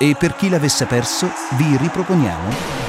E per chi l'avesse perso, vi riproponiamo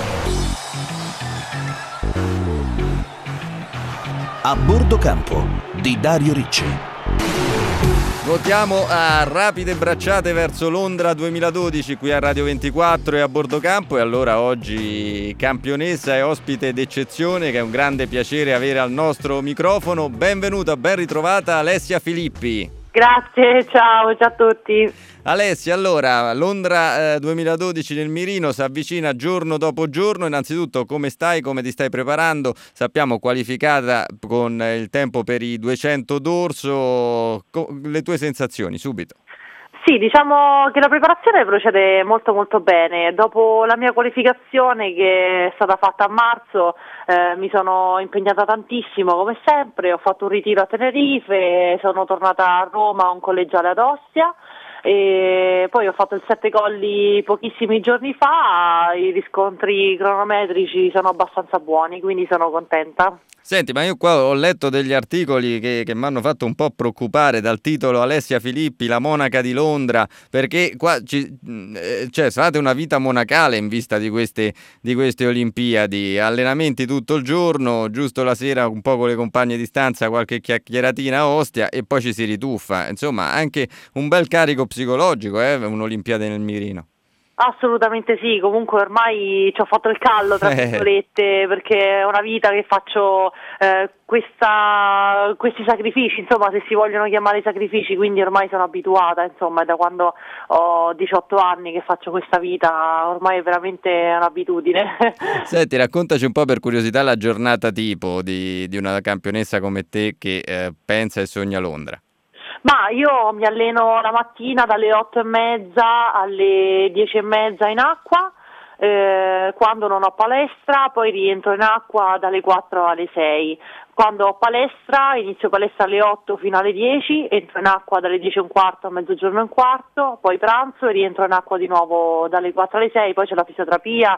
A bordo campo di Dario Ricci. Votiamo a rapide bracciate verso Londra 2012 qui a Radio 24 e a bordo campo, e allora oggi campionessa e ospite d'eccezione che è un grande piacere avere al nostro microfono. Benvenuta, ben ritrovata Alessia Filippi. Grazie, ciao a tutti. Alessia, allora, Londra 2012 nel mirino, si avvicina giorno dopo giorno. Innanzitutto come stai, come ti stai preparando? Sappiamo qualificata con il tempo per i 200 d'orso, le tue sensazioni subito. Sì, diciamo che la preparazione procede molto molto bene. Dopo la mia qualificazione che è stata fatta a marzo mi sono impegnata tantissimo come sempre, ho fatto un ritiro a Tenerife, sono tornata a Roma a un collegiale ad Ostia e poi ho fatto il 7 colli pochissimi giorni fa. I riscontri cronometrici sono abbastanza buoni, quindi sono contenta. Senti, ma io qua ho letto degli articoli che mi hanno fatto un po' preoccupare, dal titolo Alessia Filippi, la monaca di Londra, perché qua fate una vita monacale in vista di queste Olimpiadi, allenamenti tutto il giorno, giusto la sera un po' con le compagne di stanza, qualche chiacchieratina a Ostia e poi ci si rituffa. Insomma, anche un bel carico psicologico, un'Olimpiade nel mirino. Assolutamente sì, comunque ormai ci ho fatto il callo tra virgolette, perché è una vita che faccio questi sacrifici, insomma, se si vogliono chiamare sacrifici, quindi ormai sono abituata, insomma, da quando ho 18 anni che faccio questa vita, ormai è veramente un'abitudine. Senti, raccontaci un po' per curiosità la giornata tipo di una campionessa come te che pensa e sogna Londra. Ma io mi alleno la mattina dalle 8:30 alle 10:30 in acqua, quando non ho palestra, poi rientro in acqua dalle 4 alle 6. Quando ho palestra, inizio palestra alle 8 fino alle 10, entro in acqua dalle 10:15 a mezzogiorno e un quarto, poi pranzo e rientro in acqua di nuovo dalle 4 alle 6, poi c'è la fisioterapia,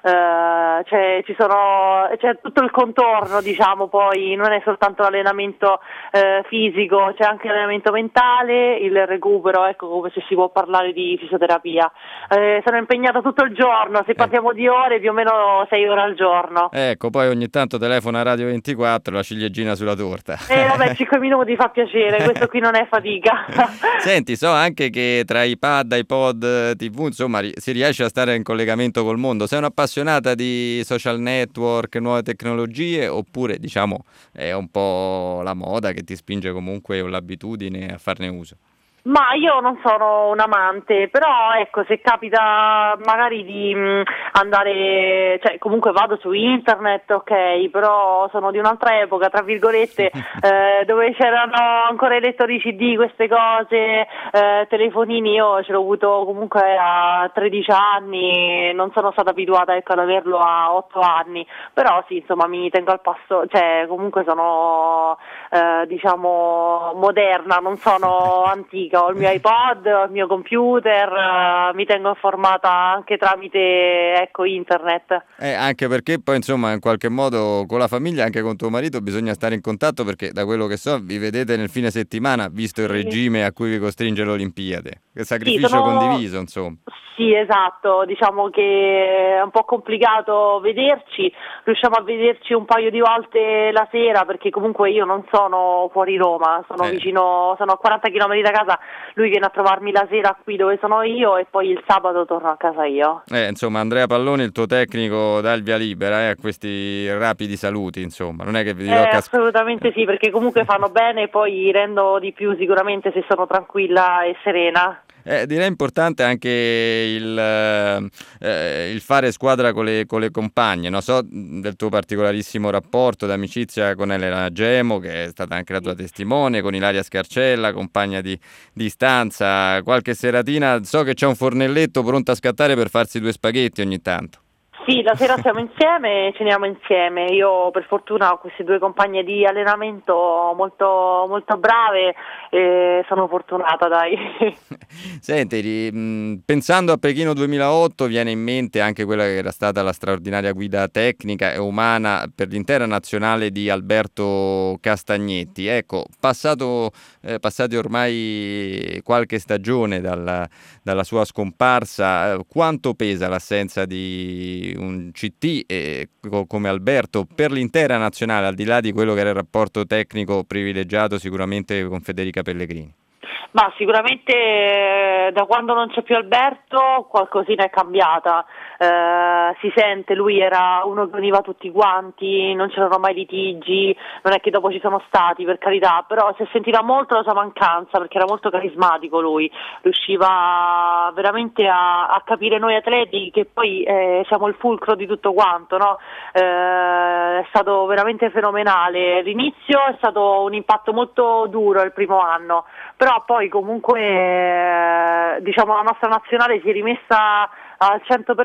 c'è tutto il contorno, diciamo, poi non è soltanto l'allenamento fisico, c'è anche l'allenamento mentale, il recupero, ecco, come se si può parlare di fisioterapia. Sono impegnata tutto il giorno, se parliamo di ore, più o meno 6 ore al giorno. Ecco, poi ogni tanto telefona a Radio 24, la ciliegina sulla torta. Vabbè, 5 minuti fa piacere, questo qui non è fatica. Senti, so anche che tra iPad, iPod, TV, insomma, si riesce a stare in collegamento col mondo. Sei un'appassionata di social network, nuove tecnologie, oppure, diciamo, è un po' la moda che ti spinge comunque o l'abitudine a farne uso? Ma io non sono un amante, però ecco, se capita magari di andare, cioè comunque vado su internet, ok, però sono di un'altra epoca, tra virgolette, dove c'erano ancora i lettori CD, queste cose, telefonini. Io ce l'ho avuto comunque a 13 anni, non sono stata abituata, ecco, ad averlo a 8 anni, però sì, insomma, mi tengo al passo, cioè comunque sono diciamo moderna, non sono antica. Ho il mio iPod, ho il mio computer, mi tengo informata anche tramite, ecco, internet. Anche perché poi, insomma, in qualche modo con la famiglia, anche con tuo marito, bisogna stare in contatto, perché da quello che so vi vedete nel fine settimana, visto il regime a cui vi costringe l'Olimpiade. Che sacrificio condiviso, insomma. Sì, esatto, diciamo che è un po' complicato vederci, riusciamo a vederci un paio di volte la sera, perché comunque io non sono fuori Roma, sono vicino, sono a 40 km da casa, lui viene a trovarmi la sera qui dove sono io e poi il sabato torno a casa io. Insomma, Andrea Palloni, il tuo tecnico, dà il via libera a questi rapidi saluti, insomma, non è che vi dirò assolutamente sì, perché comunque fanno bene e poi rendo di più sicuramente se sono tranquilla e serena. Direi importante anche il fare squadra con le compagne, no? So del tuo particolarissimo rapporto d'amicizia con Elena Gemo, che è stata anche la tua testimone, con Ilaria Scarcella, compagna di stanza. Qualche seratina so che c'è un fornelletto pronto a scattare per farsi 2 spaghetti ogni tanto. Sì, la sera siamo insieme, ceniamo insieme. Io per fortuna ho queste due compagne di allenamento molto, molto brave e sono fortunata, dai. Senti, pensando a Pechino 2008 viene in mente anche quella che era stata la straordinaria guida tecnica e umana per l'intera nazionale di Alberto Castagnetti. Ecco, passati ormai qualche stagione dalla sua scomparsa, quanto pesa l'assenza di un CT come Alberto per l'intera nazionale, al di là di quello che era il rapporto tecnico privilegiato sicuramente con Federica Pellegrini? Ma sicuramente da quando non c'è più Alberto qualcosina è cambiata, si sente, lui era uno che univa tutti quanti, non c'erano mai litigi, non è che dopo ci sono stati, per carità, però si è sentita molto la sua mancanza perché era molto carismatico lui, riusciva veramente a capire noi atleti che poi siamo il fulcro di tutto quanto, no? È stato veramente fenomenale. L'inizio è stato un impatto molto duro il primo anno, però poi comunque diciamo la nostra nazionale si è rimessa al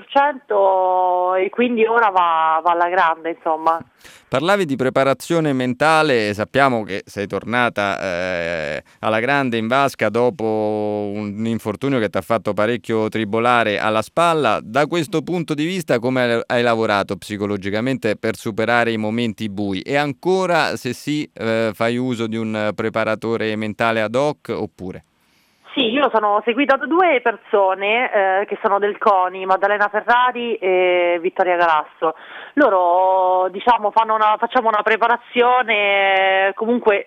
100% e quindi ora va alla grande, insomma. Parlavi di preparazione mentale, sappiamo che sei tornata alla grande in vasca dopo un infortunio che ti ha fatto parecchio tribolare alla spalla. Da questo punto di vista come hai lavorato psicologicamente per superare i momenti bui? E ancora, se sì, fai uso di un preparatore mentale ad hoc oppure? Sì, io sono seguita da due persone che sono del CONI, Maddalena Ferrari e Vittoria Galasso. Loro diciamo facciamo una preparazione, comunque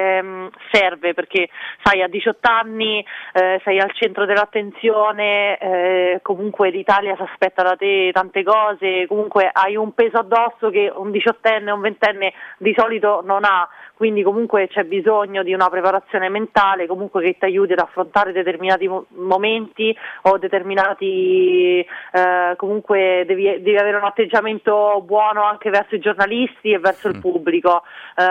serve perché sai a 18 anni sei al centro dell'attenzione, comunque l'Italia si aspetta da te tante cose, comunque hai un peso addosso che un 18enne o un 20enne di solito non ha. Quindi comunque c'è bisogno di una preparazione mentale comunque che ti aiuti ad affrontare determinati momenti o determinati comunque devi avere un atteggiamento buono anche verso i giornalisti e verso il pubblico.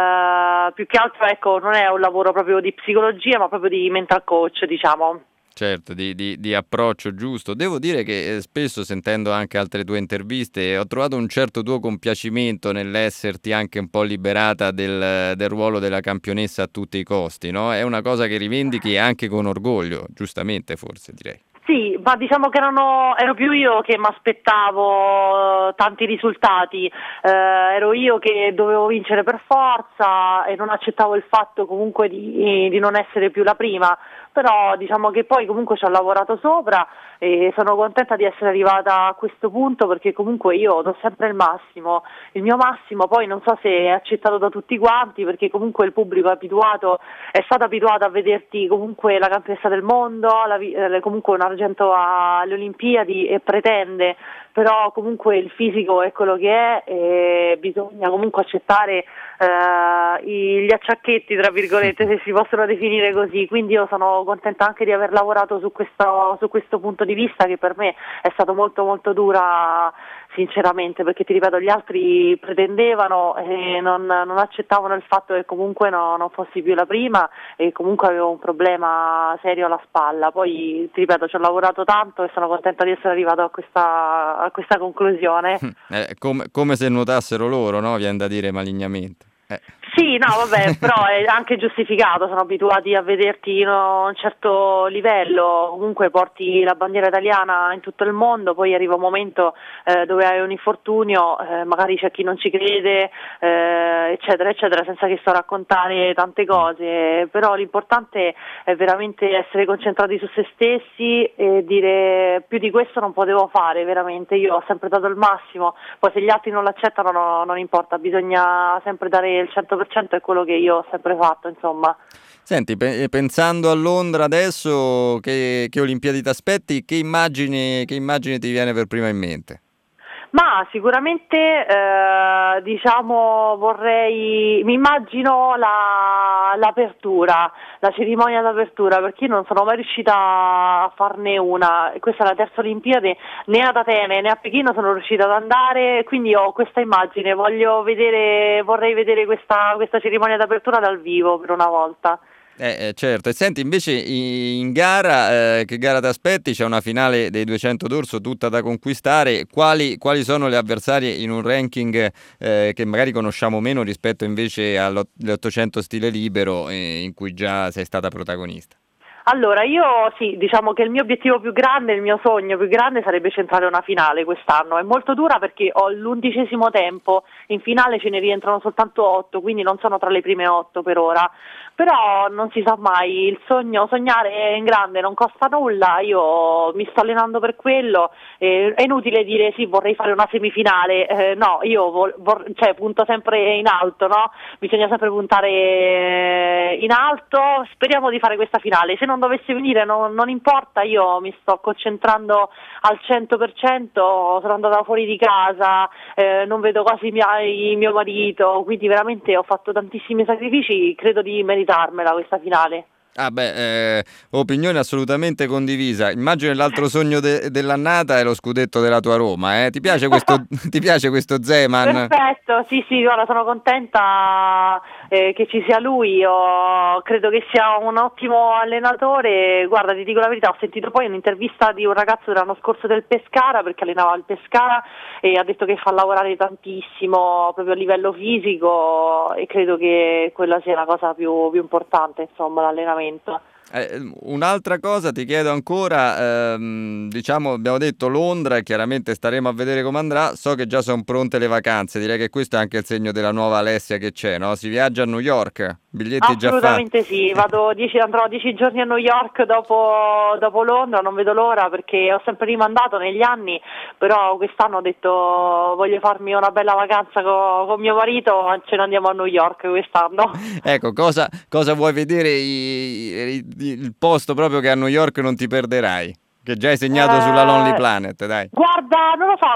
Più che altro ecco non è un lavoro proprio di psicologia ma proprio di mental coach, diciamo. Certo, di approccio giusto. Devo dire che spesso, sentendo anche altre tue interviste, ho trovato un certo tuo compiacimento nell'esserti anche un po' liberata del ruolo della campionessa a tutti i costi, no? È una cosa che rivendichi anche con orgoglio, giustamente forse direi. Sì, ma diciamo che ero più io che mi aspettavo tanti risultati, ero io che dovevo vincere per forza e non accettavo il fatto comunque di non essere più la prima, però diciamo che poi comunque ci ho lavorato sopra e sono contenta di essere arrivata a questo punto perché comunque io do sempre il mio massimo, poi non so se è accettato da tutti quanti perché comunque il pubblico è stato abituato a vederti comunque la campionessa del mondo, comunque un argento alle Olimpiadi e pretende, però comunque il fisico è quello che è e bisogna comunque accettare gli acciacchetti tra virgolette se si possono definire così, quindi io sono contenta anche di aver lavorato su questo punto di vista che per me è stato molto molto dura sinceramente perché ti ripeto gli altri pretendevano e non accettavano il fatto che comunque non fossi più la prima e comunque avevo un problema serio alla spalla, poi ti ripeto ci ho lavorato tanto e sono contenta di essere arrivata a questa conclusione. Come se nuotassero loro, no? Viene da dire malignamente. Sì, no, vabbè, però è anche giustificato, sono abituati a vederti in un certo livello, comunque porti la bandiera italiana in tutto il mondo, poi arriva un momento dove hai un infortunio, magari c'è chi non ci crede, eccetera, eccetera, senza che sto a raccontare tante cose, però l'importante è veramente essere concentrati su se stessi e dire più di questo non potevo fare, veramente, io ho sempre dato il massimo, poi se gli altri non l'accettano non importa, bisogna sempre dare il 100%, è quello che io ho sempre fatto, insomma. Senti, pensando a Londra adesso, che Olimpiadi ti aspetti, che immagine ti viene per prima in mente? Ma sicuramente diciamo mi immagino l'apertura, la cerimonia d'apertura, perché io non sono mai riuscita a farne una, questa è la terza Olimpiade, né ad Atene né a Pechino sono riuscita ad andare, quindi ho questa immagine, vorrei vedere questa cerimonia d'apertura dal vivo per una volta. Certo. E senti, invece in gara, che gara ti aspetti? C'è una finale dei 200 d'orso tutta da conquistare. Quali sono le avversarie in un ranking che magari conosciamo meno rispetto invece alle 800 stile libero, in cui già sei stata protagonista? Allora, io sì, diciamo che il mio obiettivo più grande, il mio sogno più grande sarebbe centrare una finale quest'anno. È molto dura perché ho l'11° tempo, in finale ce ne rientrano soltanto 8, quindi non sono tra le prime 8 per ora. Però non si sa mai, sognare in grande non costa nulla, io mi sto allenando per quello, è inutile dire sì, vorrei fare una semifinale, no, io cioè, punto sempre in alto, no? Bisogna sempre puntare in alto, speriamo di fare questa finale, se non dovesse venire non importa, io mi sto concentrando al 100%, sono andata fuori di casa, non vedo quasi mio marito, quindi veramente ho fatto tantissimi sacrifici, credo di meritarmela questa finale. Ah beh, opinione assolutamente condivisa. Immagino l'altro sogno dell'annata è lo scudetto della tua Roma, eh? Ti piace questo, ti piace questo Zeman? Perfetto, sì, guarda, sono contenta che ci sia lui, io credo che sia un ottimo allenatore, guarda, ti dico la verità, ho sentito poi un'intervista di un ragazzo dell'anno scorso del Pescara, perché allenava il Pescara, e ha detto che fa lavorare tantissimo proprio a livello fisico, e credo che quella sia la cosa più importante, insomma, l'allenamento. Un'altra cosa ti chiedo ancora, diciamo abbiamo detto Londra e chiaramente staremo a vedere come andrà, so che già sono pronte le vacanze, direi che questo è anche il segno della nuova Alessia che c'è, no? Si viaggia a New York, biglietti già fatti. Assolutamente sì, andrò 10 giorni a New York dopo Londra, non vedo l'ora perché ho sempre rimandato negli anni, però quest'anno ho detto voglio farmi una bella vacanza con mio marito, ce ne andiamo a New York quest'anno. Ecco, cosa vuoi vedere il posto proprio che a New York non ti perderai? Che già hai segnato sulla Lonely Planet, dai. Guarda, non lo so,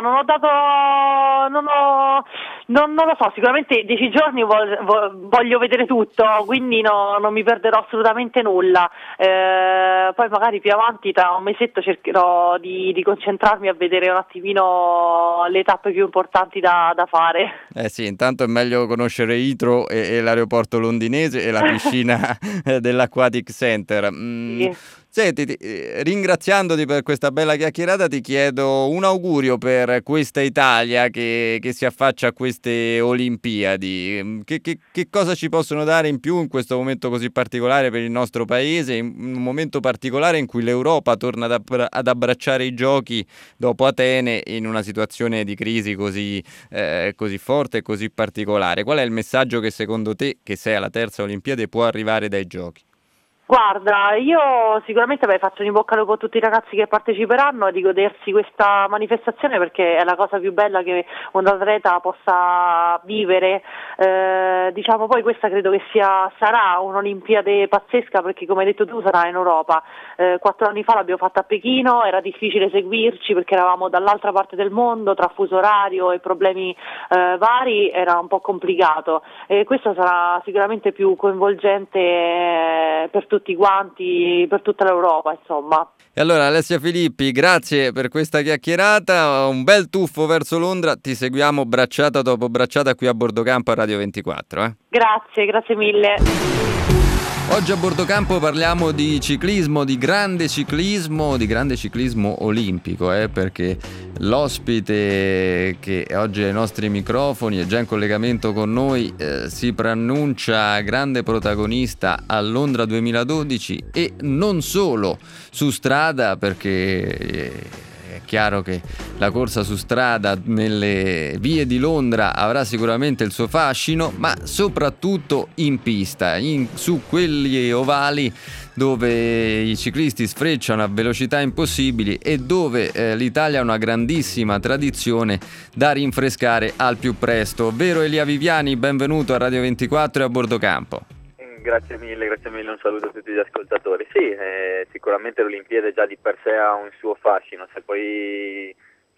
non lo so, sicuramente 10 giorni voglio vedere tutto, quindi non mi perderò assolutamente nulla. Poi magari più avanti, tra un mesetto, cercherò di concentrarmi a vedere un attimino le tappe più importanti da fare. Sì, intanto è meglio conoscere Heathrow e l'aeroporto londinese e la piscina dell'Aquatic Center. Sì. Senti, ringraziandoti per questa bella chiacchierata, ti chiedo un augurio per questa Italia che si affaccia a queste Olimpiadi. Che cosa ci possono dare in più in questo momento così particolare per il nostro paese, in un momento particolare in cui l'Europa torna ad abbracciare i giochi dopo Atene in una situazione di crisi così forte e così particolare? Qual è il messaggio che secondo te, che sei alla terza Olimpiade, può arrivare dai giochi? Guarda, io sicuramente faccio un in bocca al lupo a tutti i ragazzi che parteciperanno e di godersi questa manifestazione perché è la cosa più bella che un atleta possa vivere. Diciamo poi questa credo che sarà un'Olimpiade pazzesca perché come hai detto tu sarà in Europa. 4 anni fa l'abbiamo fatta a Pechino, era difficile seguirci perché eravamo dall'altra parte del mondo, tra fuso orario e problemi vari, era un po' complicato. Questo sarà sicuramente più coinvolgente per tutti quanti, per tutta l'Europa, insomma. E allora Alessia Filippi, grazie per questa chiacchierata, un bel tuffo verso Londra, ti seguiamo bracciata dopo bracciata qui a Bordocampo a Radio 24. Grazie mille. Oggi a Bordocampo parliamo di ciclismo, di grande ciclismo olimpico, perché l'ospite che oggi ai nostri microfoni è già in collegamento con noi, si preannuncia grande protagonista a Londra 2012 e non solo su strada, perché è chiaro che la corsa su strada nelle vie di Londra avrà sicuramente il suo fascino, ma soprattutto in pista, su quelli ovali dove i ciclisti sfrecciano a velocità impossibili e dove l'Italia ha una grandissima tradizione da rinfrescare al più presto. Vero Elia Viviani, benvenuto a Radio 24 e a Bordocampo. Grazie mille, un saluto a tutti gli ascoltatori. Sì, sicuramente l'Olimpiade già di per sé ha un suo fascino, se poi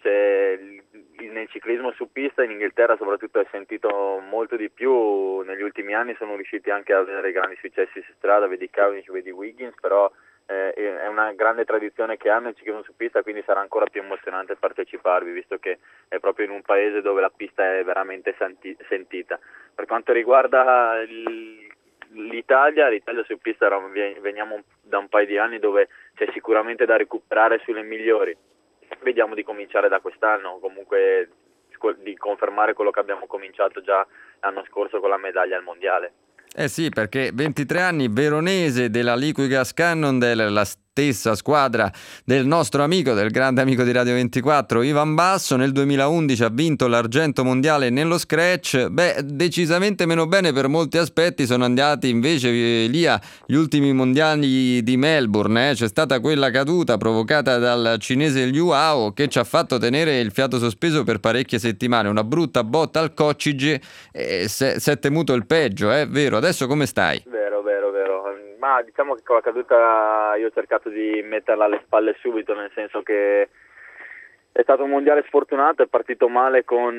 nel ciclismo su pista in Inghilterra soprattutto è sentito molto di più, negli ultimi anni sono riusciti anche ad avere grandi successi su strada, vedi Cavendish, vedi Wiggins, però è una grande tradizione che hanno il ciclismo su pista, quindi sarà ancora più emozionante parteciparvi, visto che è proprio in un paese dove la pista è veramente sentita. Per quanto riguarda l'Italia su pista veniamo da un paio di anni dove c'è sicuramente da recuperare sulle migliori. Vediamo di cominciare da quest'anno, comunque di confermare quello che abbiamo cominciato già l'anno scorso con la medaglia al mondiale. Eh sì, perché 23 anni, veronese della Liquigas Cannondale, la stessa squadra del nostro amico, del grande amico di Radio 24, Ivan Basso. Nel 2011 ha vinto l'argento mondiale nello scratch. Decisamente meno bene per molti aspetti sono andati invece Elia gli ultimi mondiali di Melbourne. C'è stata quella caduta provocata dal cinese Liu Hao che ci ha fatto tenere il fiato sospeso per parecchie settimane, una brutta botta al coccige e si è temuto il peggio, è vero. Adesso come stai? Vero. Ma diciamo che con la caduta io ho cercato di metterla alle spalle subito, nel senso che è stato un mondiale sfortunato, è partito male con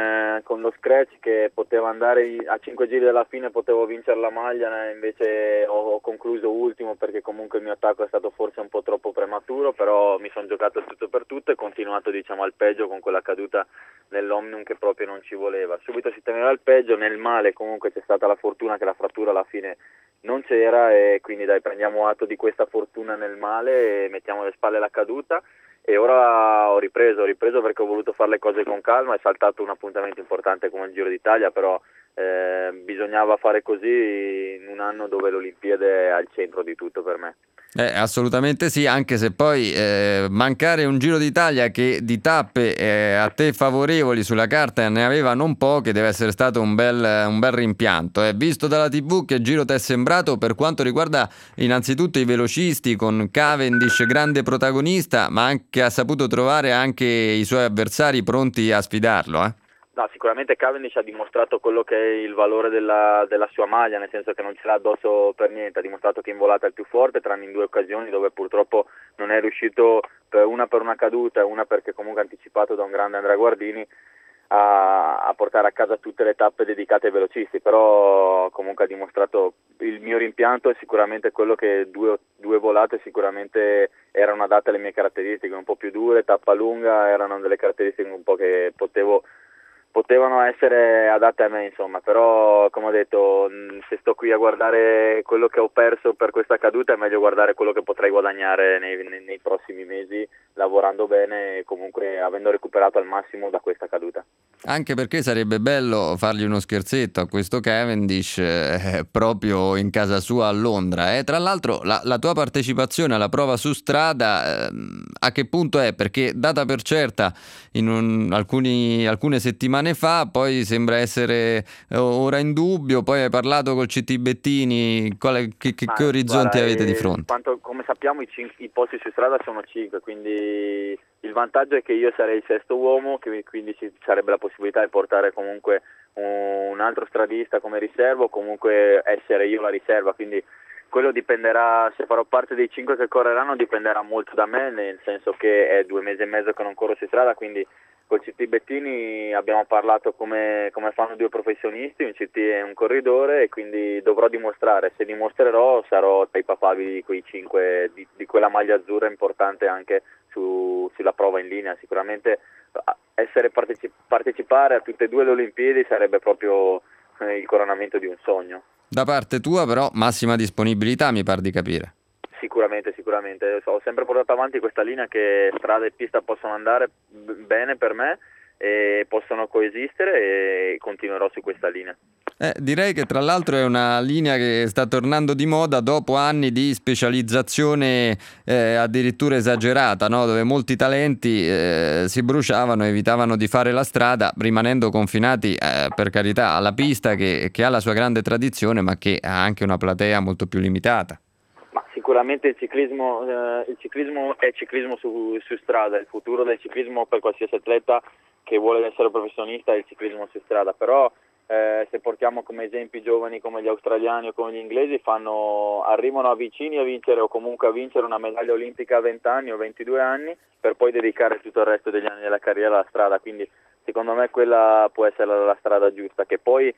lo scratch, che poteva andare a 5 giri dalla fine, potevo vincere la maglia, invece ho concluso ultimo perché comunque il mio attacco è stato forse un po' troppo prematuro, però mi sono giocato il tutto per tutto e continuato al peggio con quella caduta nell'Omnium che proprio non ci voleva. Subito si teneva al peggio, nel male comunque c'è stata la fortuna che la frattura alla fine non c'era, e quindi prendiamo atto di questa fortuna nel male e mettiamo alle spalle la caduta. E ora ho ripreso perché ho voluto fare le cose con calma. È saltato un appuntamento importante come il Giro d'Italia, però bisognava fare così in un anno dove l'Olimpiade è al centro di tutto per me. Assolutamente sì, anche se poi mancare un Giro d'Italia che di tappe a te favorevoli sulla carta ne aveva non poche, deve essere stato un bel rimpianto. Visto dalla TV, che giro ti è sembrato per quanto riguarda innanzitutto i velocisti, con Cavendish grande protagonista, ma anche ha saputo trovare anche i suoi avversari pronti a sfidarlo? No, sicuramente Cavendish ha dimostrato quello che è il valore della sua maglia, nel senso che non ce l'ha addosso per niente. Ha dimostrato che in volata è il più forte, tranne in 2 occasioni dove purtroppo non è riuscito, una per una caduta e una perché comunque anticipato da un grande Andrea Guardini, a portare a casa tutte le tappe dedicate ai velocisti. Però comunque ha dimostrato, il mio rimpianto è sicuramente quello che due volate sicuramente erano adatte alle mie caratteristiche, un po' più dure, tappa lunga, erano delle caratteristiche un po' che potevano essere adatte a me, insomma. Però come ho detto, se sto qui a guardare quello che ho perso per questa caduta, è meglio guardare quello che potrei guadagnare nei prossimi mesi, lavorando bene e comunque avendo recuperato al massimo da questa caduta. Anche perché sarebbe bello fargli uno scherzetto a questo Cavendish proprio in casa sua a Londra. Tra l'altro la tua partecipazione alla prova su strada a che punto è? Perché data per certa alcune settimane fa, poi sembra essere ora in dubbio. Poi hai parlato col CT Bettini, che orizzonti avete di fronte? Come sappiamo i posti su strada sono 5, quindi il vantaggio è che io sarei il 6º uomo, quindi ci sarebbe la possibilità di portare comunque un altro stradista come riserva, o comunque essere io la riserva, quindi quello dipenderà, se farò parte dei 5 che correranno dipenderà molto da me, nel senso che è 2 mesi e mezzo che non corro su strada, quindi col CT Bettini abbiamo parlato come fanno 2 professionisti, un CT e un corridore, e quindi dovrò dimostrare. Se dimostrerò sarò tra i papabili di quei 5, di quella maglia azzurra importante anche sulla prova in linea. Sicuramente partecipare a tutte e 2 le Olimpiadi sarebbe proprio il coronamento di un sogno. Da parte tua però massima disponibilità, mi par di capire. Sicuramente, ho sempre portato avanti questa linea che strada e pista possono andare bene per me e possono coesistere, e continuerò su questa linea. Direi che tra l'altro è una linea che sta tornando di moda dopo anni di specializzazione addirittura esagerata, no? Dove molti talenti si bruciavano, evitavano di fare la strada, rimanendo confinati per carità alla pista che ha la sua grande tradizione, ma che ha anche una platea molto più limitata. Ma sicuramente il ciclismo è ciclismo su strada. Il futuro del ciclismo per qualsiasi atleta che vuole essere professionista è il ciclismo su strada, però se portiamo come esempi giovani come gli australiani o come gli inglesi, arrivano a vicini a vincere, o comunque a vincere una medaglia olimpica a 20 anni o 22 anni, per poi dedicare tutto il resto degli anni della carriera alla strada. Quindi secondo me quella può essere la strada giusta. Che poi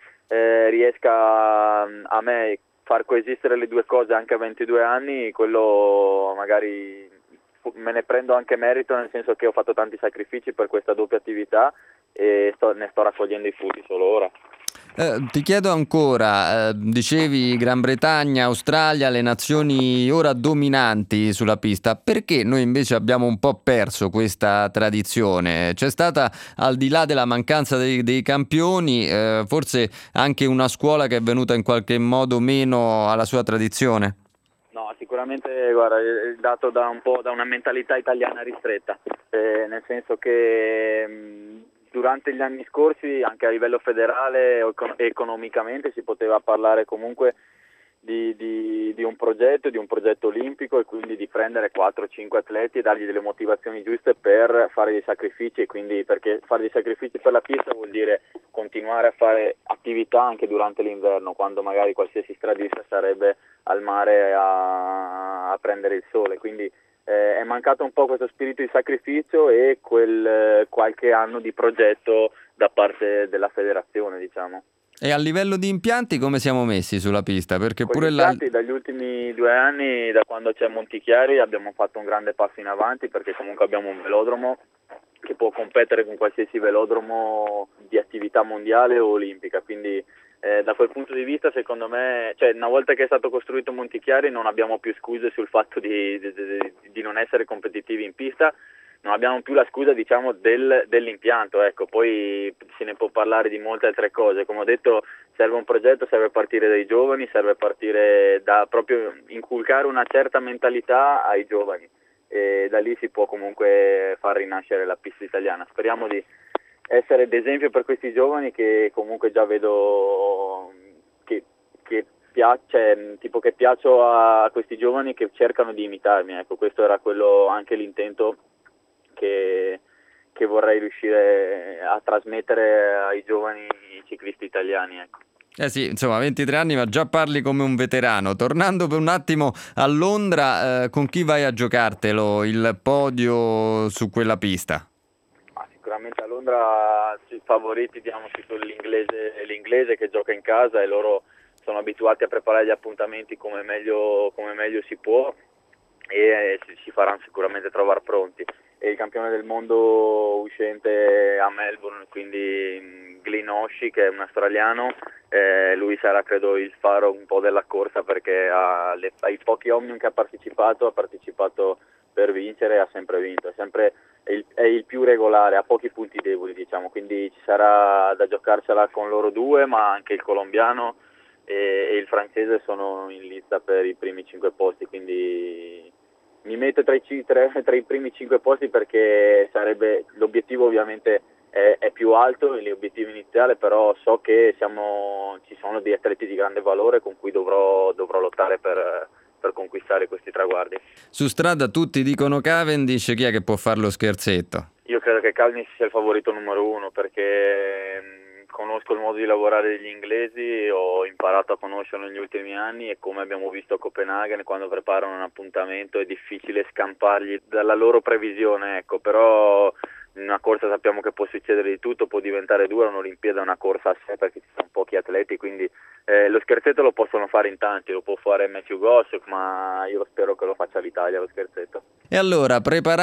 riesca a me far coesistere le 2 cose anche a 22 anni, quello magari me ne prendo anche merito, nel senso che ho fatto tanti sacrifici per questa doppia attività e ne sto raccogliendo i frutti solo ora. Ti chiedo ancora, dicevi Gran Bretagna, Australia, le nazioni ora dominanti sulla pista, perché noi invece abbiamo un po' perso questa tradizione? C'è stata, al di là della mancanza dei campioni, forse anche una scuola che è venuta in qualche modo meno alla sua tradizione? No, sicuramente guarda, è dato da una mentalità italiana ristretta, nel senso che durante gli anni scorsi anche a livello federale economicamente si poteva parlare comunque di un progetto olimpico, e quindi di prendere 4-5 atleti e dargli delle motivazioni giuste per fare dei sacrifici, e quindi perché fare dei sacrifici per la pista vuol dire continuare a fare attività anche durante l'inverno, quando magari qualsiasi stradista sarebbe al mare a prendere il sole, quindi è mancato un po' questo spirito di sacrificio e quel qualche anno di progetto da parte della federazione, diciamo. E a livello di impianti come siamo messi sulla pista? Perché Con pure gli impianti dagli ultimi 2 anni, da quando c'è Montichiari, abbiamo fatto un grande passo in avanti, perché comunque abbiamo un velodromo che può competere con qualsiasi velodromo di attività mondiale o olimpica, quindi da quel punto di vista secondo me, cioè una volta che è stato costruito Montichiari non abbiamo più scuse sul fatto di non essere competitivi in pista, non abbiamo più la scusa, diciamo, dell'impianto, ecco. Poi se ne può parlare di molte altre cose, come ho detto serve un progetto, serve partire dai giovani, serve partire da proprio inculcare una certa mentalità ai giovani, e da lì si può comunque far rinascere la pista italiana. Speriamo di essere d'esempio per questi giovani, che comunque già vedo che piaccio a questi giovani che cercano di imitarmi, ecco. Questo era quello, anche l'intento che vorrei riuscire a trasmettere ai giovani ciclisti italiani, ecco. Sì, insomma, 23 anni, ma già parli come un veterano. Tornando per un attimo a Londra, con chi vai a giocartelo il podio su quella pista? Sicuramente a Londra i favoriti, diamoci l'inglese che gioca in casa, e loro sono abituati a preparare gli appuntamenti come meglio si può, e si faranno sicuramente trovare pronti. E il campione del mondo uscente a Melbourne, quindi Glyn Oshie, che è un australiano, lui sarà credo il faro un po' della corsa, perché ai pochi Omnium che ha partecipato per vincere, ha sempre vinto, è il più regolare, ha pochi punti deboli, diciamo, quindi ci sarà da giocarsela con loro due, ma anche il colombiano e il francese sono in lista per i primi 5 posti, quindi mi metto tra i primi 5 posti, perché l'obiettivo ovviamente è più alto, l'obiettivo iniziale, però so che ci sono dei atleti di grande valore con cui dovrò lottare per conquistare questi traguardi. Su strada tutti dicono Cavendish, chi è che può fare lo scherzetto? Io credo che Cavendish sia il favorito numero 1, perché conosco il modo di lavorare degli inglesi, ho imparato a conoscerlo negli ultimi anni, e come abbiamo visto a Copenaghen, quando preparano un appuntamento è difficile scampargli dalla loro previsione, ecco. Però in una corsa sappiamo che può succedere di tutto, può diventare dura, un'Olimpiade è una corsa a sé, perché ci sono pochi atleti, quindi lo scherzetto lo possono fare in tanti, lo può fare Matthew Gossett, ma io spero che lo faccia l'Italia lo scherzetto. E allora,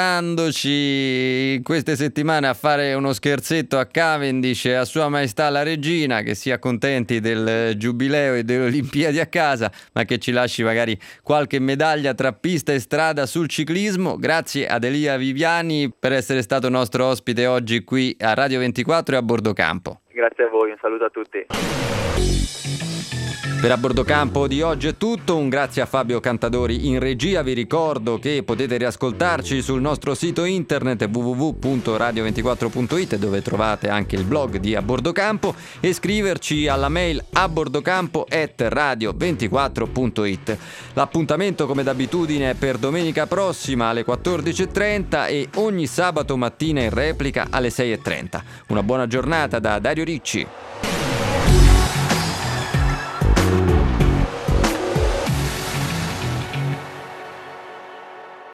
preparandoci in queste settimane a fare uno scherzetto a Cavendish e a Sua Maestà la Regina, che si accontenti del giubileo e delle Olimpiadi a casa, ma che ci lasci magari qualche medaglia tra pista e strada sul ciclismo. Grazie ad Elia Viviani per essere stato nostro ospite oggi qui a Radio 24 e a Bordo Campo. Grazie a voi, un saluto a tutti. Per A Bordo Campo di oggi è tutto, un grazie a Fabio Cantadori in regia. Vi ricordo che potete riascoltarci sul nostro sito internet www.radio24.it, dove trovate anche il blog di A Bordo Campo, e scriverci alla mail abordocampo@radio24.it. L'appuntamento come d'abitudine è per domenica prossima alle 14.30 e ogni sabato mattina in replica alle 6.30. Una buona giornata da Dario Ricci.